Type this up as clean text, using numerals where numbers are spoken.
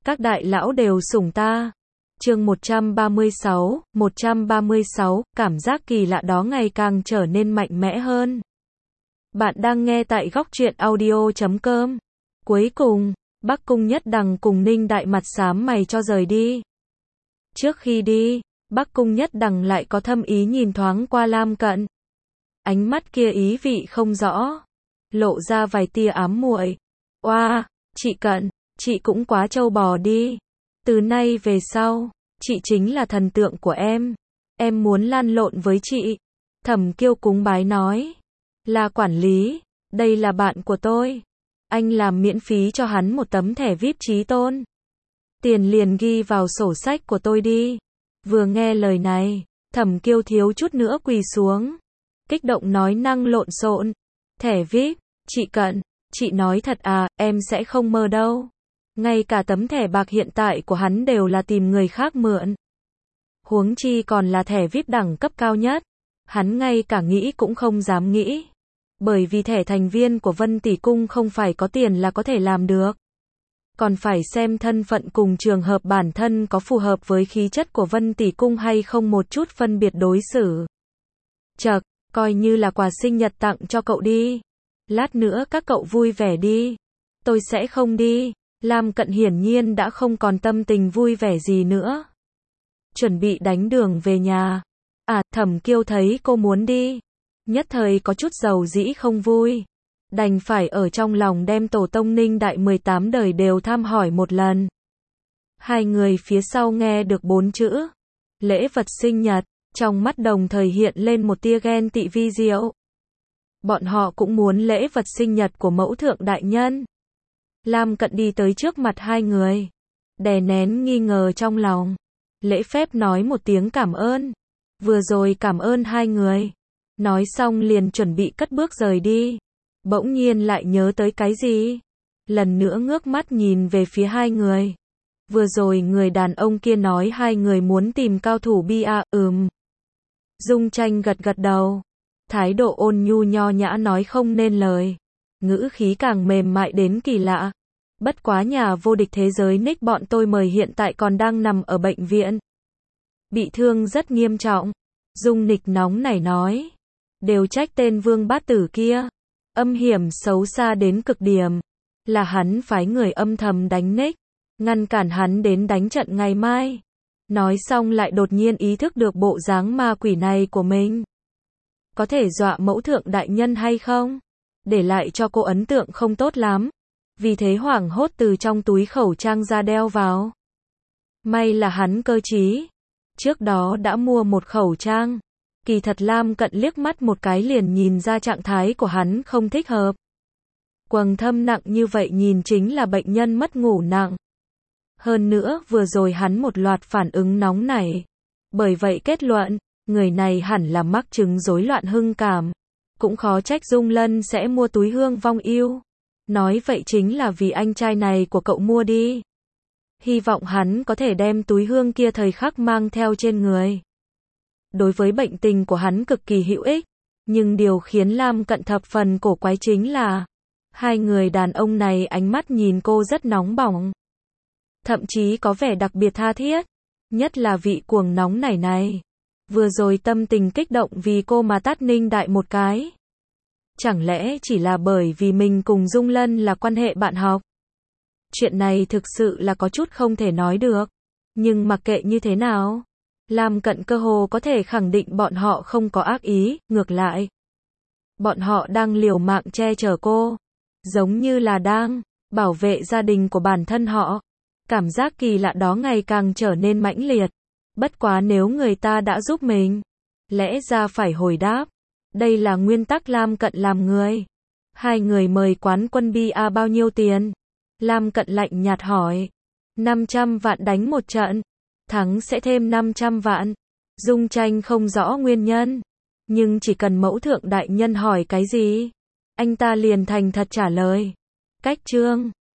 Các đại lão đều sủng ta. Chương 136, cảm giác kỳ lạ đó ngày càng trở nên mạnh mẽ hơn. Bạn đang nghe tại góc truyện audio.com. Cuối cùng, Bắc Cung Nhất Đằng cùng Ninh Đại mặt xám mày cho rời đi. Trước khi đi, Bắc Cung Nhất Đằng lại có thâm ý nhìn thoáng qua Lam Cận. Ánh mắt kia ý vị không rõ, lộ ra vài tia ám muội. Oa, chị Cận, chị cũng quá trâu bò đi. Từ nay về sau, chị chính là thần tượng của em muốn lăn lộn với chị. Thẩm Kiêu cúng bái nói. Là quản lý, đây là bạn của tôi. Anh làm miễn phí cho hắn một tấm thẻ VIP trí tôn. Tiền liền ghi vào sổ sách của tôi đi. Vừa nghe lời này, Thẩm Kiêu thiếu chút nữa quỳ xuống. Kích động nói năng lộn xộn. Thẻ VIP, chị Cận, chị nói thật à, em sẽ không mơ đâu. Ngay cả tấm thẻ bạc hiện tại của hắn đều là tìm người khác mượn. Huống chi còn là thẻ VIP đẳng cấp cao nhất. Hắn ngay cả nghĩ cũng không dám nghĩ. Bởi vì thẻ thành viên của Vân Tỷ Cung không phải có tiền là có thể làm được. Còn phải xem thân phận cùng trường hợp bản thân có phù hợp với khí chất của Vân Tỷ Cung hay không, một chút phân biệt đối xử. Chậc, coi như là quà sinh nhật tặng cho cậu đi. Lát nữa các cậu vui vẻ đi. Tôi sẽ không đi. Lam Cận hiển nhiên đã không còn tâm tình vui vẻ gì nữa. Chuẩn bị đánh đường về nhà. À, Thẩm Kiêu thấy cô muốn đi. Nhất thời có chút dầu dĩ không vui. Đành phải ở trong lòng đem tổ tông Ninh Đại 18 đời đều thăm hỏi một lần. Hai người phía sau nghe được 4 chữ lễ vật sinh nhật, trong mắt đồng thời hiện lên một tia ghen tị vi diệu. Bọn họ cũng muốn lễ vật sinh nhật của mẫu thượng đại nhân. Lam Cận đi tới trước mặt hai người, đè nén nghi ngờ trong lòng, lễ phép nói một tiếng cảm ơn. Vừa rồi cảm ơn hai người. Nói xong liền chuẩn bị cất bước rời đi. Bỗng nhiên lại nhớ tới cái gì. Lần nữa ngước mắt nhìn về phía hai người. Vừa rồi người đàn ông kia nói hai người muốn tìm cao thủ bia, Dung Tranh gật gật đầu. Thái độ ôn nhu nho nhã nói không nên lời. Ngữ khí càng mềm mại đến kỳ lạ. Bất quá nhà vô địch thế giới Nick bọn tôi mời hiện tại còn đang nằm ở bệnh viện. Bị thương rất nghiêm trọng. Dung Nịch nóng nảy nói. Đều trách tên Vương Bát Tử kia. Âm hiểm xấu xa đến cực điểm. Là hắn phái người âm thầm đánh Nick. Ngăn cản hắn đến đánh trận ngày mai. Nói xong lại đột nhiên ý thức được bộ dáng ma quỷ này của mình. Có thể dọa mẫu thượng đại nhân hay không? Để lại cho cô ấn tượng không tốt lắm. Vì thế hoảng hốt từ trong túi khẩu trang ra đeo vào. May là hắn cơ trí. Trước đó đã mua một khẩu trang. Kỳ thật Lam Cận liếc mắt một cái liền nhìn ra trạng thái của hắn không thích hợp. Quầng thâm nặng như vậy nhìn chính là bệnh nhân mất ngủ nặng. Hơn nữa vừa rồi hắn một loạt phản ứng nóng nảy. Bởi vậy kết luận, người này hẳn là mắc chứng rối loạn hưng cảm. Cũng khó trách Dung Lân sẽ mua túi hương vong yêu. Nói vậy chính là vì anh trai này của cậu mua đi. Hy vọng hắn có thể đem túi hương kia thời khắc mang theo trên người. Đối với bệnh tình của hắn cực kỳ hữu ích. Nhưng điều khiến Lam Cận thập phần cổ quái chính là hai người đàn ông này ánh mắt nhìn cô rất nóng bỏng. Thậm chí có vẻ đặc biệt tha thiết. Nhất là vị cuồng nóng nảy này. Vừa rồi tâm tình kích động vì cô mà tát Ninh Đại một cái. Chẳng lẽ chỉ là bởi vì mình cùng Dung Lân là quan hệ bạn học? Chuyện này thực sự là có chút không thể nói được. Nhưng mặc kệ như thế nào, Lam Cận cơ hồ có thể khẳng định bọn họ không có ác ý, ngược lại. Bọn họ đang liều mạng che chở cô. Giống như là đang bảo vệ gia đình của bản thân họ. Cảm giác kỳ lạ đó ngày càng trở nên mãnh liệt. Bất quá nếu người ta đã giúp mình, lẽ ra phải hồi đáp. Đây là nguyên tắc Lam Cận làm người. Hai người mời quán quân bia bao nhiêu tiền? Lam Cận lạnh nhạt hỏi. 500 vạn đánh một trận. Thắng sẽ thêm 500 vạn. Dung Tranh không rõ nguyên nhân. Nhưng chỉ cần mẫu thượng đại nhân hỏi cái gì, anh ta liền thành thật trả lời. Cách chương